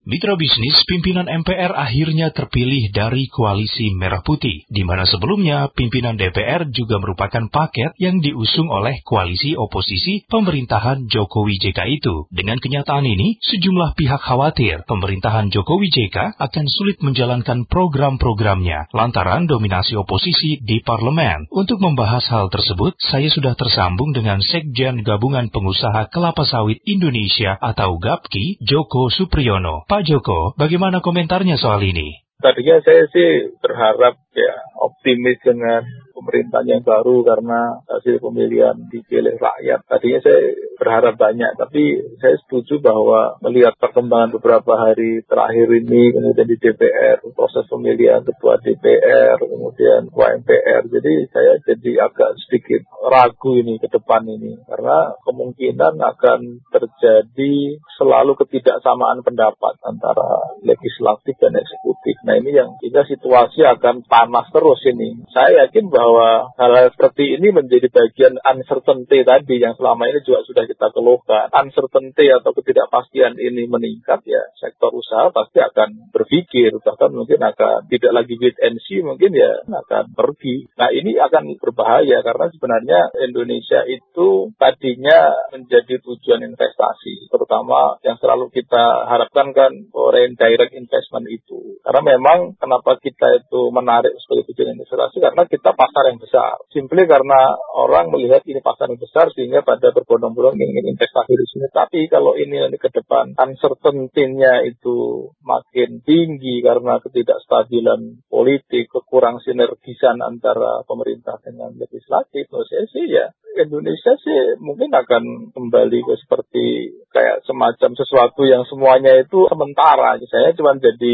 Mitra bisnis, pimpinan MPR akhirnya terpilih dari Koalisi Merah Putih, di mana sebelumnya pimpinan DPR juga merupakan paket yang diusung oleh koalisi oposisi pemerintahan Jokowi JK itu. Dengan kenyataan ini, sejumlah pihak khawatir pemerintahan Jokowi JK akan sulit menjalankan program-programnya lantaran dominasi oposisi di parlemen. Untuk membahas hal tersebut, saya sudah tersambung dengan Sekjen Gabungan Pengusaha Kelapa Sawit Indonesia atau GAPKI, Joko Supriyono. Pak Joko, bagaimana komentarnya soal ini? Tadinya saya sih berharap optimis dengan pemerintahan yang baru karena hasil pemilihan dipilih rakyat. Tadinya saya berharap banyak, tapi saya setuju bahwa melihat perkembangan beberapa hari terakhir ini, kemudian di DPR, proses pemilihan ketua DPR, kemudian ketua MPR, jadi saya jadi agak sedikit ragu ini ke depan ini, karena kemungkinan akan terjadi selalu ketidaksamaan pendapat antara legislatif dan eksekutif. Nah ini yang jika situasi akan panas terus ini. Saya yakin bahwa hal-hal seperti ini menjadi bagian uncertainty tadi yang selama ini juga sudah kita keluhkan. Uncertainty atau ketidakpastian ini meningkat, ya sektor usaha pasti akan berpikir, bahkan mungkin akan tidak lagi wait and see, mungkin ya akan pergi. Nah ini akan berbahaya karena sebenarnya Indonesia itu tadinya menjadi tujuan investasi, terutama yang selalu kita harapkan kan foreign direct investment itu. Karena memang kenapa kita itu menarik sebagai tujuan investasi, karena kita pasar yang besar. Simply karena orang melihat ini pasar yang besar sehingga pada berbondong-bondong ingin investasi di sini. Tapi kalau ini ke depan uncertainty-nya itu makin tinggi karena ketidakstabilan politik, kekurang sinergisan antara pemerintah dengan legislatif, menurut saya sih ya Indonesia sih mungkin akan kembali ke seperti kayak semacam sesuatu yang semuanya itu sementara. Saya cuma jadi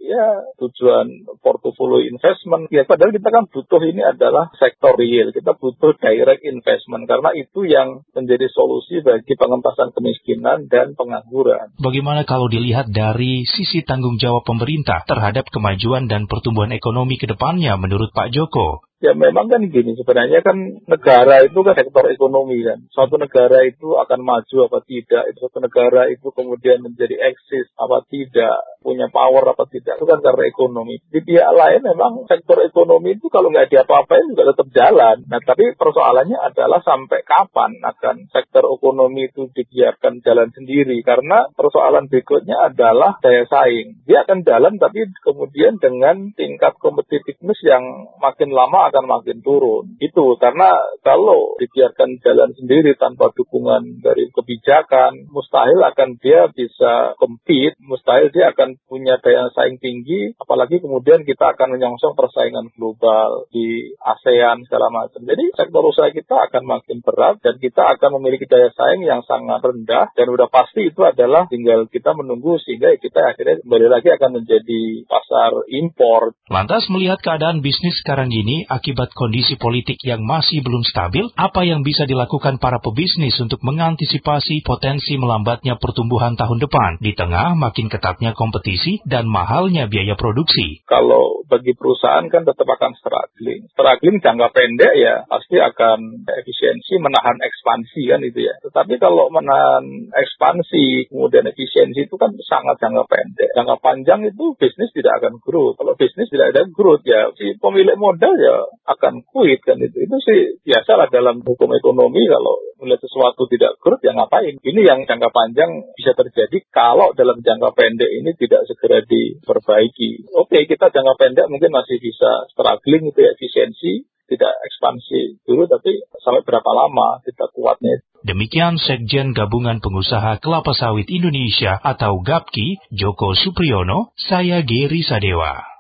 tujuan portfolio investment. Ya padahal kita kan butuh ini adalah sektor real. Kita butuh direct investment karena itu yang menjadi solusi bagi pengentasan kemiskinan dan pengangguran. Bagaimana kalau dilihat dari sisi tanggung jawab pemerintah terhadap kemajuan dan pertumbuhan ekonomi ke depannya menurut Pak Joko? Ya memang kan gini, sebenarnya kan negara itu kan sektor ekonomi kan. Suatu negara itu akan maju apa tidak, suatu negara itu kemudian menjadi eksis apa tidak, punya power apa tidak, itu kan karena ekonomi. Di pihak lain memang sektor ekonomi itu kalau nggak diapa-apain juga tetap jalan. Nah tapi persoalannya adalah sampai kapan akan sektor ekonomi itu dibiarkan jalan sendiri. Karena persoalan berikutnya adalah daya saing. Dia akan jalan tapi kemudian dengan tingkat competitiveness yang makin lama akan makin turun. Itu karena kalau dibiarkan jalan sendiri tanpa dukungan dari kebijakan, mustahil akan dia bisa compete, mustahil dia akan punya daya saing tinggi, apalagi kemudian kita akan menyongsong persaingan global di ASEAN segala macam. Jadi sektor usaha kita akan makin berat dan kita akan memiliki daya saing yang sangat rendah dan udah pasti itu adalah tinggal kita menunggu sehingga kita akhirnya kembali lagi akan menjadi pasar impor. Lantas melihat keadaan bisnis sekarang ini akibat kondisi politik yang masih belum stabil, apa yang bisa dilakukan para pebisnis untuk mengantisipasi potensi melambatnya pertumbuhan tahun depan di tengah makin ketatnya kompetisi dan mahalnya biaya produksi? Kalau bagi perusahaan kan tetap akan struggling. Struggling jangka pendek ya pasti akan efisiensi menahan ekspansi kan itu ya. Tetapi kalau menahan ekspansi kemudian efisiensi itu kan sangat jangka pendek. Jangka panjang itu bisnis tidak akan growth. Kalau bisnis tidak ada growth ya si pemilik modal ya akan quit kan itu sih biasalah dalam hukum ekonomi. Kalau melihat sesuatu tidak growth ya ngapain. Ini yang jangka panjang bisa terjadi kalau dalam jangka pendek ini tidak segera diperbaiki. Oke, kita jangka pendek mungkin masih bisa struggling itu ya, efisiensi tidak ekspansi dulu, tapi sampai berapa lama kita kuatnya. Demikian Sekjen Gabungan Pengusaha Kelapa Sawit Indonesia atau GAPKI, Joko Supriyono, saya Geri Sadewa.